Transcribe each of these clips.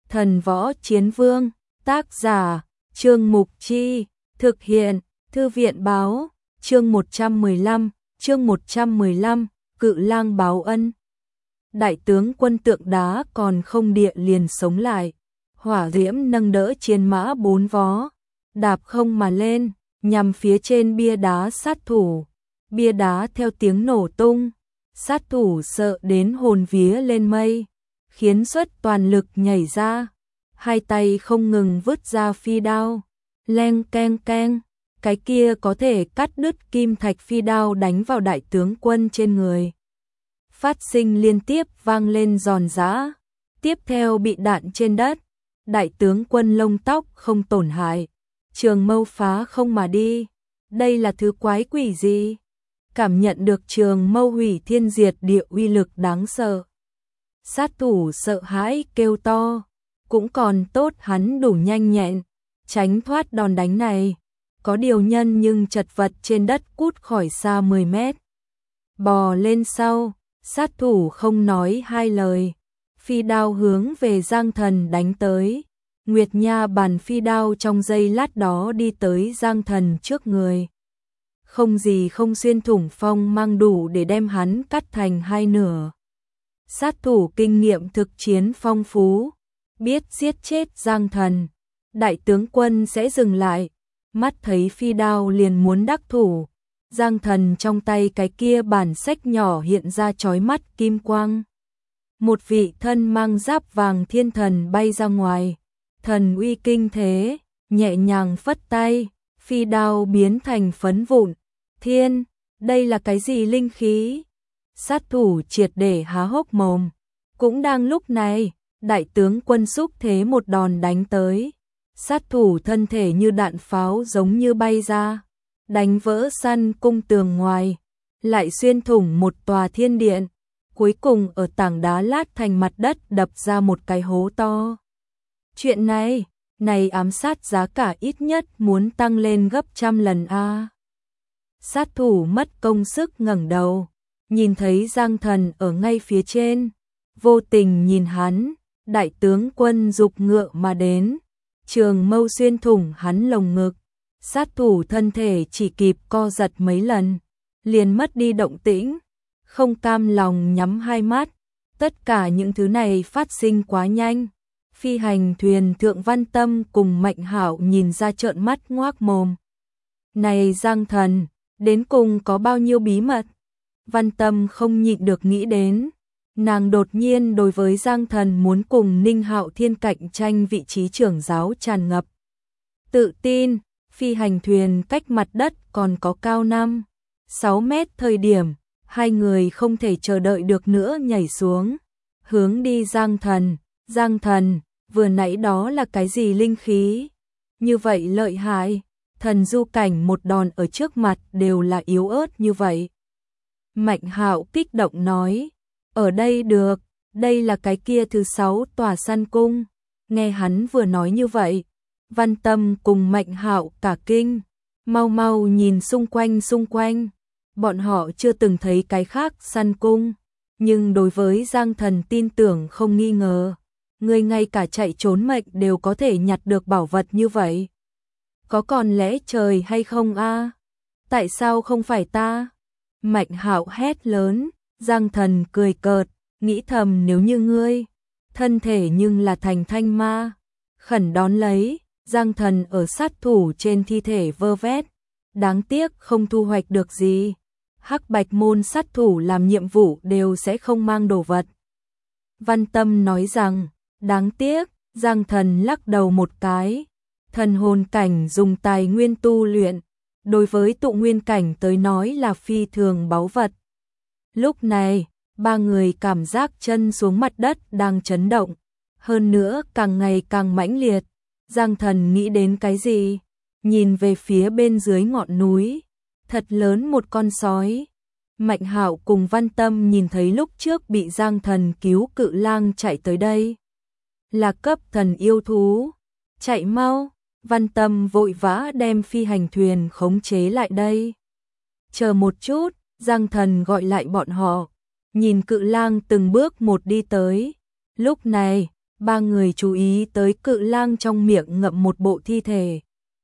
Thần Võ Chiến Vương, tác giả, Trương Mục Chi, thực hiện, Thư viện báo, chương 115, Cự Lang báo ân. Đại tướng quân tượng đá còn không địa liền sống lại, hỏa diễm nâng đỡ chiến mã 4 vó, đạp không mà lên, nhằm phía trên bia đá sát thủ. Bia đá theo tiếng nổ tung, sát thủ sợ đến hồn vía lên mây, khiến xuất toàn lực nhảy ra, hai tay không ngừng vứt ra phi đao, leng keng keng, cái kia có thể cắt đứt kim thạch phi đao đánh vào đại tướng quân trên người. Phát sinh liên tiếp vang lên giòn giã, tiếp theo bị đạn trên đất, đại tướng quân lông tóc không tổn hại, trường mâu phá không mà đi. Đây là thứ quái quỷ gì? Cảm nhận được trường mâu hủy thiên diệt địa uy lực đáng sợ. Sát thủ sợ hãi kêu to, cũng còn tốt hắn đủ nhanh nhẹn, tránh thoát đòn đánh này. Có điều nhân nhưng chật vật trên đất cút khỏi xa 10 mét. Bò lên sau, sát thủ không nói hai lời, phi đao hướng về Giang Thần đánh tới. Nguyệt Nha bàn phi đao trong giây lát đó đi tới Giang Thần trước người. Không gì không xuyên thủng phong mang đủ để đem hắn cắt thành hai nửa. Sát thủ kinh nghiệm thực chiến phong phú, biết giết chết Giang Thần, đại tướng quân sẽ dừng lại, mắt thấy phi đao liền muốn đắc thủ. Giang Thần trong tay cái kia bản sách nhỏ hiện ra chói mắt kim quang. Một vị thân mang giáp vàng thiên thần bay ra ngoài, thần uy kinh thế, nhẹ nhàng phất tay, phi đao biến thành phấn vụn. Thiên, đây là cái gì linh khí? Sát thủ triệt để há hốc mồm. Cũng đang lúc này, đại tướng quân xúc thế một đòn đánh tới. Sát thủ thân thể như đạn pháo giống như bay ra, đánh vỡ săn cung tường ngoài, lại xuyên thủng một tòa thiên điện, cuối cùng ở tảng đá lát thành mặt đất đập ra một cái hố to. Chuyện này ám sát giá cả ít nhất muốn tăng lên gấp 100 lần a. Sát thủ mất công sức ngẩng đầu, nhìn thấy Giang Thần ở ngay phía trên, vô tình nhìn hắn, đại tướng quân dục ngựa mà đến, trường mâu xuyên thủng hắn lồng ngực, sát thủ thân thể chỉ kịp co giật mấy lần, liền mất đi động tĩnh, không cam lòng nhắm hai mắt. Tất cả những thứ này phát sinh quá nhanh. Phi hành thuyền thượng Văn Tâm cùng Mạnh Hạo nhìn ra trợn mắt ngoác mồm. Này Giang Thần, đến cùng có bao nhiêu bí mật? Văn Tâm không nhịn được nghĩ đến. Nàng đột nhiên đối với Giang Thần muốn cùng Ninh Hạo Thiên cạnh tranh vị trí trưởng giáo tràn ngập tự tin. Phi hành thuyền cách mặt đất còn có cao 5-6 mét thời điểm, hai người không thể chờ đợi được nữa nhảy xuống, hướng đi Giang Thần. Giang Thần, vừa nãy đó là cái gì linh khí? Như vậy lợi hại, thần du cảnh một đòn ở trước mặt đều là yếu ớt như vậy. Mạnh Hạo kích động nói, ở đây được, đây là cái kia thứ 6 tòa săn cung. Nghe hắn vừa nói như vậy, Văn Tâm cùng Mạnh Hạo cả kinh, mau nhìn xung quanh. Bọn họ chưa từng thấy cái khác săn cung, nhưng đối với Giang Thần tin tưởng không nghi ngờ. Người ngay cả chạy trốn mệnh đều có thể nhặt được bảo vật như vậy. Có còn lẽ trời hay không a? Tại sao không phải ta? Mạnh Hạo hét lớn, Giang Thần cười cợt, nghĩ thầm nếu như ngươi, thân thể nhưng là thành thanh ma. Khẩn đón lấy, Giang Thần ở sát thủ trên thi thể vơ vét, đáng tiếc không thu hoạch được gì. Hắc Bạch môn sát thủ làm nhiệm vụ đều sẽ không mang đồ vật. Văn Tâm nói rằng, đáng tiếc. Giang Thần lắc đầu một cái, thần hồn cảnh dùng tài nguyên tu luyện, đối với tụ nguyên cảnh tới nói là phi thường báu vật. Lúc này, ba người cảm giác chân xuống mặt đất đang chấn động, hơn nữa càng ngày càng mãnh liệt. Giang Thần nghĩ đến cái gì? Nhìn về phía bên dưới ngọn núi, thật lớn một con sói. Mạnh Hạo cùng Văn Tâm nhìn thấy lúc trước bị Giang Thần cứu cự lang chạy tới đây. Là cấp thần yêu thú. Chạy mau, Văn Tâm vội vã đem phi hành thuyền khống chế lại đây. Chờ một chút, Giang Thần gọi lại bọn họ. Nhìn cự lang từng bước một đi tới. Lúc này, Ba người chú ý tới cự lang trong miệng ngậm một bộ thi thể,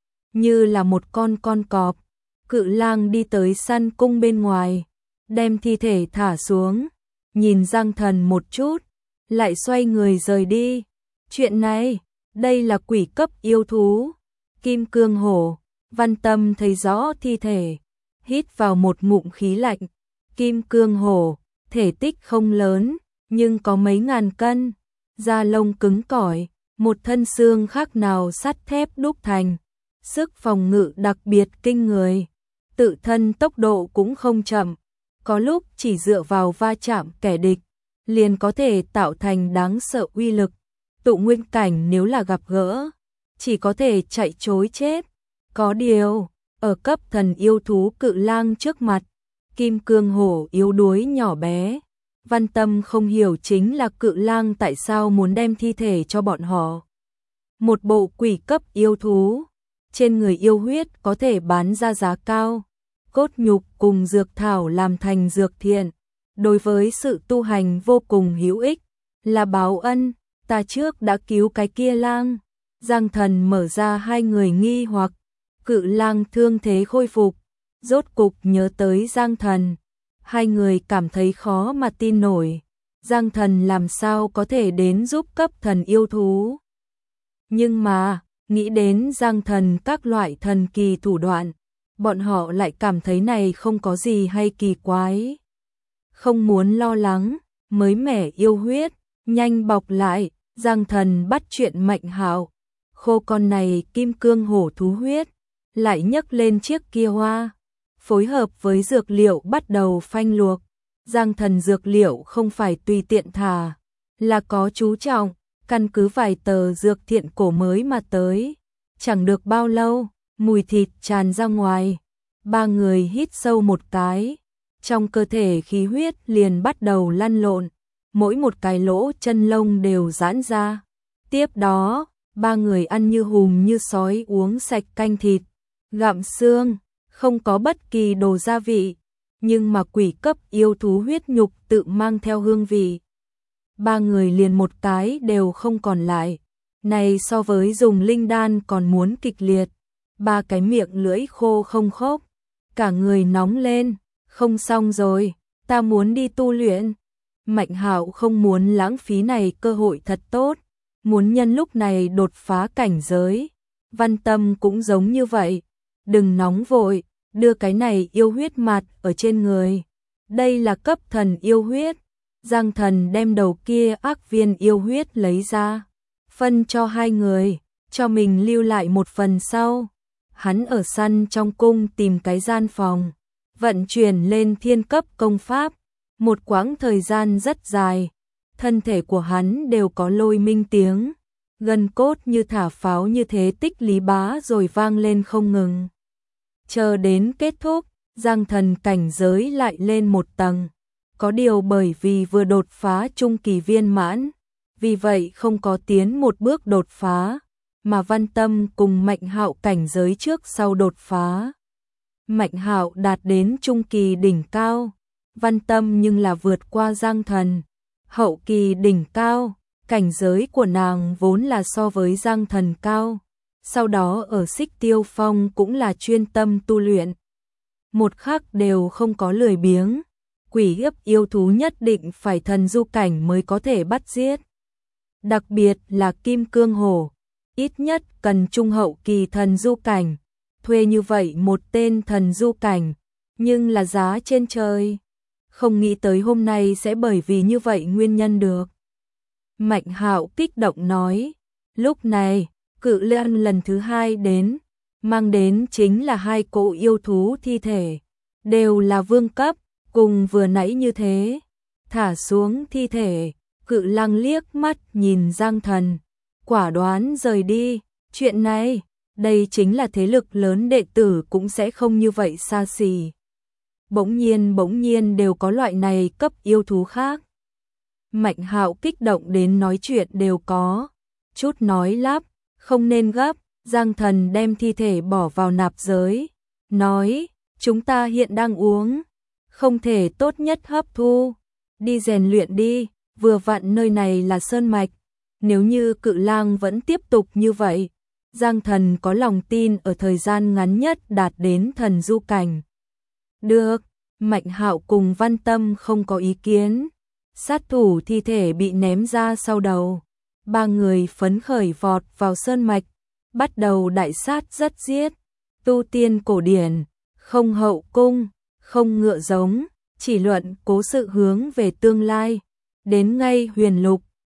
như là một con cọp. Cự lang đi tới săn cung bên ngoài, đem thi thể thả xuống, nhìn Giang Thần một chút, lại xoay người rời đi. Chuyện này, đây là quỷ cấp yêu thú, Kim Cương Hổ. Văn Tâm thấy rõ thi thể, hít vào một ngụm khí lạnh. Kim Cương Hổ, thể tích không lớn, nhưng có mấy ngàn cân, da lông cứng cỏi, một thân xương khác nào sắt thép đúc thành, sức phòng ngự đặc biệt kinh người, tự thân tốc độ cũng không chậm, có lúc chỉ dựa vào va chạm kẻ địch, liền có thể tạo thành đáng sợ uy lực. Tụ nguyên cảnh nếu là gặp gỡ, chỉ có thể chạy trối chết. Có điều, ở cấp thần yêu thú cự lang trước mặt, Kim Cương Hổ yếu đuối nhỏ bé. Văn Tâm không hiểu chính là cự lang tại sao muốn đem thi thể cho bọn họ. Một bộ quỷ cấp yêu thú, trên người yêu huyết có thể bán ra giá cao, cốt nhục cùng dược thảo làm thành dược thiện, đối với sự tu hành vô cùng hữu ích, là báo ân, ta trước đã cứu cái kia lang. Giang Thần mở ra hai người nghi hoặc, cự lang thương thế khôi phục, rốt cục nhớ tới Giang Thần. Hai người cảm thấy khó mà tin nổi, Giang Thần làm sao có thể đến giúp cấp thần yêu thú. Nhưng mà, nghĩ đến Giang Thần các loại thần kỳ thủ đoạn, bọn họ lại cảm thấy này không có gì hay kỳ quái. Không muốn lo lắng, mới mẻ yêu huyết, nhanh bọc lại, Giang Thần bắt chuyện Mạnh Hạo, khô con này Kim Cương Hổ thú huyết, lại nhấc lên chiếc kia hoa, phối hợp với dược liệu bắt đầu phanh luộc. Giang Thần dược liệu không phải tùy tiện thả, là có chú trọng, căn cứ vài tờ dược thiện cổ mới mà tới. Chẳng được bao lâu, mùi thịt tràn ra ngoài, ba người hít sâu một cái, trong cơ thể khí huyết liền bắt đầu lăn lộn, mỗi một cái lỗ chân lông đều giãn ra. Tiếp đó, ba người ăn như hùm như sói uống sạch canh thịt, gặm xương, không có bất kỳ đồ gia vị, nhưng mà quỷ cấp yêu thú huyết nhục tự mang theo hương vị. Ba người liền một cái đều không còn lại, này so với dùng linh đan còn muốn kịch liệt. Ba cái miệng lưỡi khô không khốc, cả người nóng lên, không xong rồi, ta muốn đi tu luyện. Mạnh Hạo không muốn lãng phí này cơ hội thật tốt, muốn nhân lúc này đột phá cảnh giới. Văn Tâm cũng giống như vậy, đừng nóng vội, đưa cái này yêu huyết mạt ở trên người. Đây là cấp thần yêu huyết. Giang Thần đem đầu kia ác viên yêu huyết lấy ra, phân cho hai người, cho mình lưu lại một phần sau. Hắn ở săn trong cung tìm cái gian phòng, vận chuyển lên thiên cấp công pháp, một quãng thời gian rất dài, thân thể của hắn đều có lôi minh tiếng, gân cốt như thả pháo như thế tích lý bá rồi vang lên không ngừng. Chờ đến kết thúc, Giang Thần cảnh giới lại lên một tầng, có điều bởi vì vừa đột phá trung kỳ viên mãn, vì vậy không có tiến một bước đột phá, mà Văn Tâm cùng Mạnh Hạo cảnh giới trước sau đột phá. Mạnh Hạo đạt đến trung kỳ đỉnh cao, Văn Tâm nhưng là vượt qua Giang Thần, hậu kỳ đỉnh cao, cảnh giới của nàng vốn là so với Giang Thần cao, sau đó ở Xích Tiêu Phong cũng là chuyên tâm tu luyện. Một khắc đều không có lười biếng, quỷ hiếp yêu thú nhất định phải thần du cảnh mới có thể bắt giết. Đặc biệt là Kim Cương Hổ, ít nhất cần trung hậu kỳ thần du cảnh, thuê như vậy một tên thần du cảnh, nhưng là giá trên trời. Không nghĩ tới hôm nay sẽ bởi vì như vậy nguyên nhân được. Mạnh Hạo kích động nói, lúc này, cự lang lần thứ hai đến, mang đến chính là hai cỗ yêu thú thi thể, đều là vương cấp, cùng vừa nãy như thế. Thả xuống thi thể, cự lang liếc mắt nhìn Giang Thần, quả đoán rời đi. Chuyện này, đây chính là thế lực lớn, đệ tử cũng sẽ không như vậy xa xỉ. Bỗng nhiên đều có loại này cấp yêu thú khác. Mạnh Hạo kích động đến nói chuyện đều có chút nói lắp, không nên gấp. Giang Thần đem thi thể bỏ vào nạp giới, nói, chúng ta hiện đang uống, không thể tốt nhất hấp thu, đi rèn luyện đi, vừa vặn nơi này là sơn mạch, Nếu như Cự Lang vẫn tiếp tục như vậy, Giang Thần có lòng tin ở thời gian ngắn nhất đạt đến thần du cảnh. Được, Mạnh Hạo cùng Văn Tâm không có ý kiến. Sát thủ thi thể bị ném ra sau đầu. Ba người phấn khởi vọt vào sơn mạch, bắt đầu đại sát rất giết. Tu tiên cổ điển, không hậu cung, không ngựa giống, chỉ luận cố sự hướng về tương lai. Đến ngay huyền lục,